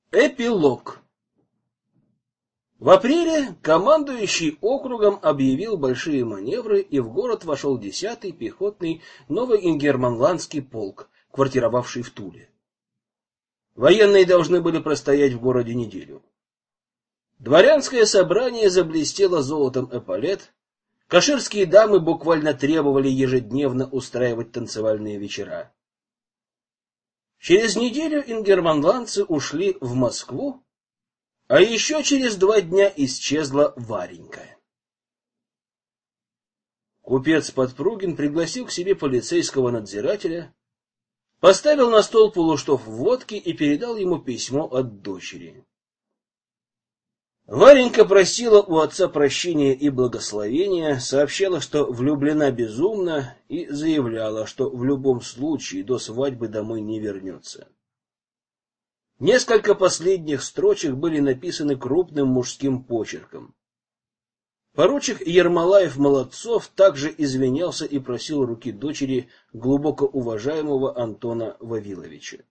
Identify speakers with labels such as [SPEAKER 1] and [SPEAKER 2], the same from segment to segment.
[SPEAKER 1] Эпилог. В апреле командующий округом объявил большие маневры, и в город вошел 10-й пехотный Новоингерманландский полк, квартировавший в Туле. Военные должны были простоять в городе неделю. Дворянское собрание заблестело золотом эполет, каширские дамы буквально требовали ежедневно устраивать танцевальные вечера. Через неделю ингерманландцы ушли в Москву, а еще через 2 дня исчезла Варенька. Купец Подпругин пригласил к себе полицейского надзирателя, поставил на стол полуштов водки и передал ему письмо от дочери. Варенька просила у отца прощения и благословения, сообщала, что влюблена безумно, и заявляла, что в любом случае до свадьбы домой не вернется. Несколько последних строчек были написаны крупным мужским почерком. Поручик Ермолаев-Молодцов также извинялся и просил руки дочери глубоко уважаемого Антона Вавиловича.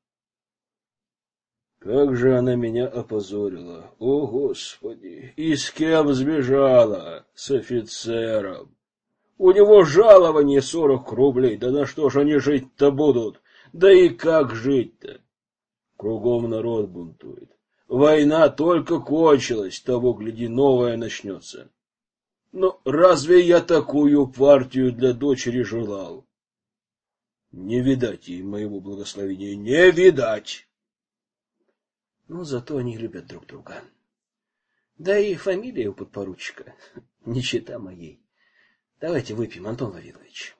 [SPEAKER 1] Как же она меня опозорила! О, Господи! И с кем сбежала? С офицером! У него жалование 40 рублей, да на что же они жить-то будут? Да и как жить-то? Кругом народ бунтует. Война только кончилась, того, гляди, новая начнется. Но разве я такую партию для дочери желал? Не видать ей моего благословения, не видать! Но зато они любят друг друга. Да и фамилия у подпоручика не чета моей. Давайте выпьем, Антон Вавилович.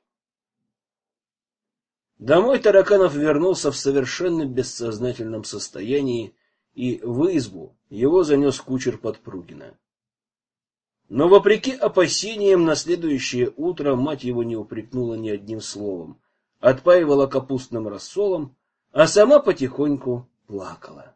[SPEAKER 1] Домой Тараканов вернулся в совершенно бессознательном состоянии, и в избу его занес кучер Подпругина. Но, вопреки опасениям, на следующее утро мать его не упрекнула ни одним словом, отпаивала капустным рассолом, а сама потихоньку плакала.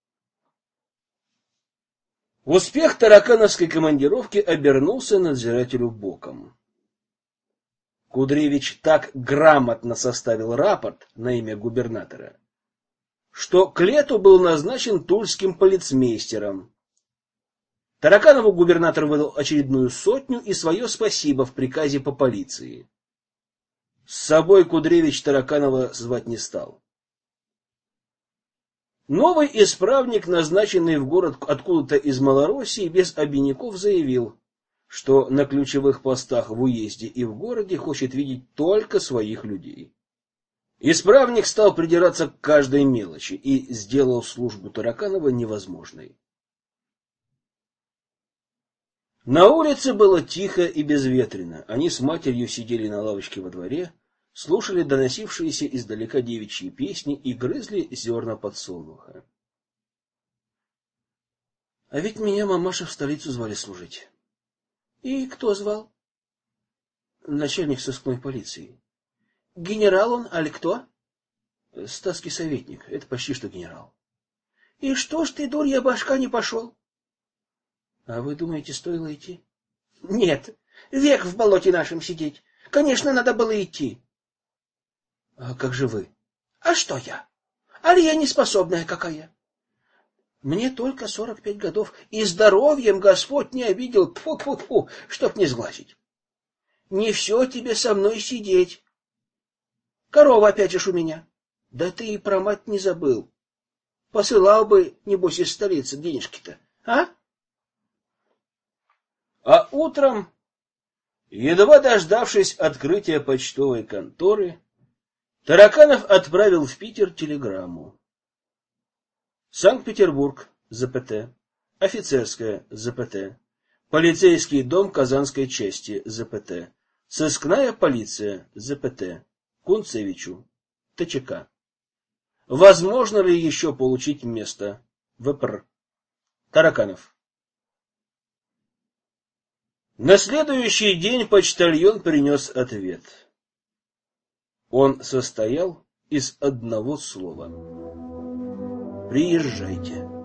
[SPEAKER 1] Успех таракановской командировки обернулся надзирателю боком. Кудревич так грамотно составил рапорт на имя губернатора, что к лету был назначен тульским полицмейстером. Тараканову губернатор выдал очередную 100 и свое спасибо в приказе по полиции. С собой Кудревич Тараканова звать не стал. Новый исправник, назначенный в город откуда-то из Малороссии, без обиняков заявил, что на ключевых постах в уезде и в городе хочет видеть только своих людей. Исправник стал придираться к каждой мелочи и сделал службу Тараканова невозможной. На улице было тихо и безветренно. Они с матерью сидели на лавочке во дворе, слушали доносившиеся издалека девичьи песни и грызли зерна подсолнуха. — А ведь меня мамаша в столицу звали служить. — И кто звал? — Начальник сыскной полиции. — Генерал он, али кто? — Статский советник, это почти что генерал. — И что ж ты, дурья башка, не пошел? — А вы думаете, стоило идти? — Нет, век в болоте нашем сидеть. Конечно, надо было идти. — А как же вы? — А что я? Али я неспособная какая? Мне только 45 годов, и здоровьем Господь не обидел, тьфу-тьфу-тьфу, чтоб не сглазить. Не все тебе со мной сидеть. Корова опять же у меня. Да ты и про мать не забыл. Посылал бы, небось, из столицы денежки-то, а? А утром, едва дождавшись открытия почтовой конторы, Тараканов отправил в Питер телеграмму. Санкт-Петербург, ЗПТ, офицерская, ЗПТ, полицейский дом Казанской части, ЗПТ, сыскная полиция, ЗПТ, Кунцевичу, ТЧК. Возможно ли еще получить место? ВПР. Тараканов. На следующий день почтальон принес ответ. Он состоял из одного слова. Приезжайте.